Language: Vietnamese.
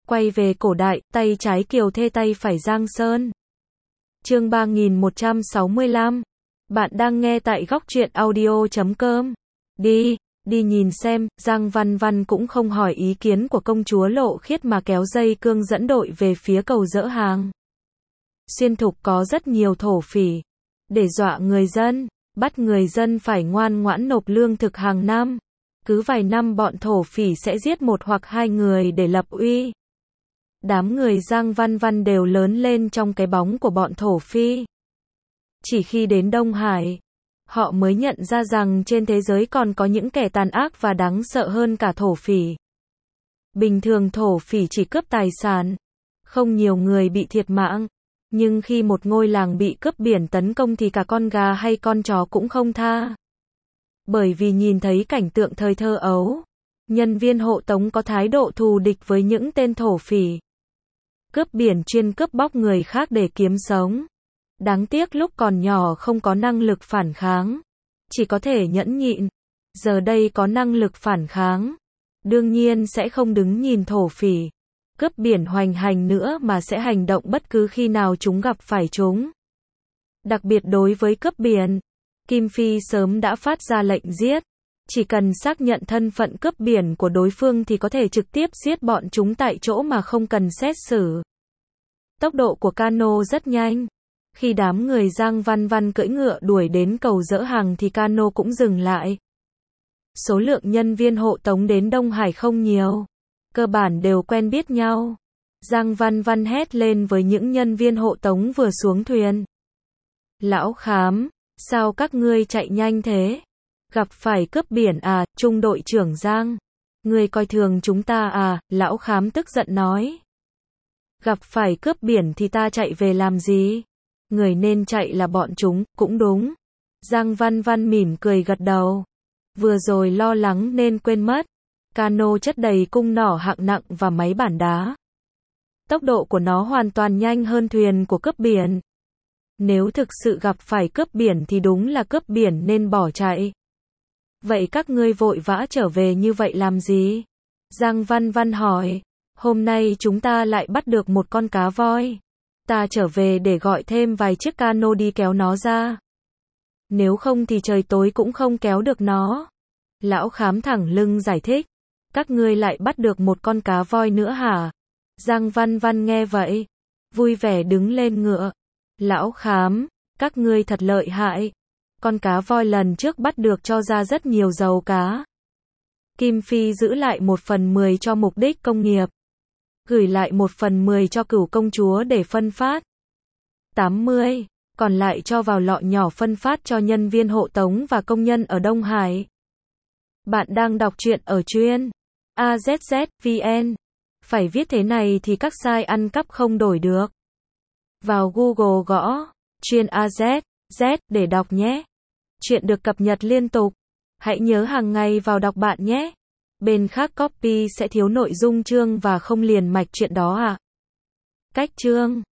Quay về cổ đại, tay trái Kiều Thê tay phải Giang Sơn. Chương 3165. Bạn đang nghe tại góc truyện audio.com. Đi nhìn xem, Giang Văn Văn cũng không hỏi ý kiến của công chúa Lộ Khiết mà kéo dây cương dẫn đội về phía cầu Dỡ Hàng. Xuyên thục có rất nhiều thổ phỉ. Để dọa người dân, bắt người dân phải ngoan ngoãn nộp lương thực hàng năm. Cứ vài năm bọn thổ phỉ sẽ giết một hoặc hai người để lập uy. Đám người Giang Văn Văn đều lớn lên trong cái bóng của bọn thổ phi. Chỉ khi đến Đông Hải, họ mới nhận ra rằng trên thế giới còn có những kẻ tàn ác và đáng sợ hơn cả thổ phỉ. Bình thường thổ phỉ chỉ cướp tài sản, không nhiều người bị thiệt mạng. Nhưng khi một ngôi làng bị cướp biển tấn công thì cả con gà hay con chó cũng không tha. Bởi vì nhìn thấy cảnh tượng thời thơ ấu, nhân viên hộ tống có thái độ thù địch với những tên thổ phỉ. Cướp biển chuyên cướp bóc người khác để kiếm sống. Đáng tiếc lúc còn nhỏ không có năng lực phản kháng, chỉ có thể nhẫn nhịn. Giờ đây có năng lực phản kháng, đương nhiên sẽ không đứng nhìn thổ phỉ cướp biển hoành hành nữa mà sẽ hành động bất cứ khi nào chúng gặp phải chúng. Đặc biệt đối với cướp biển, Kim Phi sớm đã phát ra lệnh giết. Chỉ cần xác nhận thân phận cướp biển của đối phương thì có thể trực tiếp giết bọn chúng tại chỗ mà không cần xét xử. Tốc độ của cano rất nhanh. Khi đám người Giang Văn Văn cưỡi ngựa đuổi đến cầu Dỡ Hàng thì cano cũng dừng lại. Số lượng nhân viên hộ tống đến Đông Hải không nhiều, cơ bản đều quen biết nhau. Giang Văn Văn hét lên với những nhân viên hộ tống vừa xuống thuyền. Lão Khám, sao các ngươi chạy nhanh thế? Gặp phải cướp biển à, trung đội trưởng Giang? Ngươi coi thường chúng ta à? Lão Khám tức giận nói. Gặp phải cướp biển thì ta chạy về làm gì? Người nên chạy là bọn chúng, cũng đúng. Giang Văn Văn mỉm cười gật đầu. Vừa rồi lo lắng nên quên mất. Cano chất đầy cung nỏ hạng nặng và máy bản đá. Tốc độ của nó hoàn toàn nhanh hơn thuyền của cướp biển. Nếu thực sự gặp phải cướp biển thì đúng là cướp biển nên bỏ chạy. Vậy các ngươi vội vã trở về như vậy làm gì? Giang Văn Văn hỏi. Hôm nay chúng ta lại bắt được một con cá voi. Ta trở về để gọi thêm vài chiếc cano đi kéo nó ra. Nếu không thì trời tối cũng không kéo được nó. Lão Khám thẳng lưng giải thích. Các ngươi lại bắt được một con cá voi nữa hả? Giang Văn Văn nghe vậy, vui vẻ đứng lên ngựa. Lão Khám, các ngươi thật lợi hại. Con cá voi lần trước bắt được cho ra rất nhiều dầu cá. Kim Phi giữ lại 1/10 cho mục đích công nghiệp. Gửi lại 1/10 cho Cửu công chúa để phân phát. 80, còn lại cho vào lọ nhỏ phân phát cho nhân viên hộ tống và công nhân ở Đông Hải. Bạn đang đọc truyện ở truyện AZZ.vn. Phải viết thế này thì các site ăn cắp không đổi được. Vào Google gõ truyện AZZ để đọc nhé. Truyện được cập nhật liên tục. Hãy nhớ hàng ngày vào đọc bạn nhé. Bên khác copy sẽ thiếu nội dung chương và không liền mạch truyện đó à. Cách chương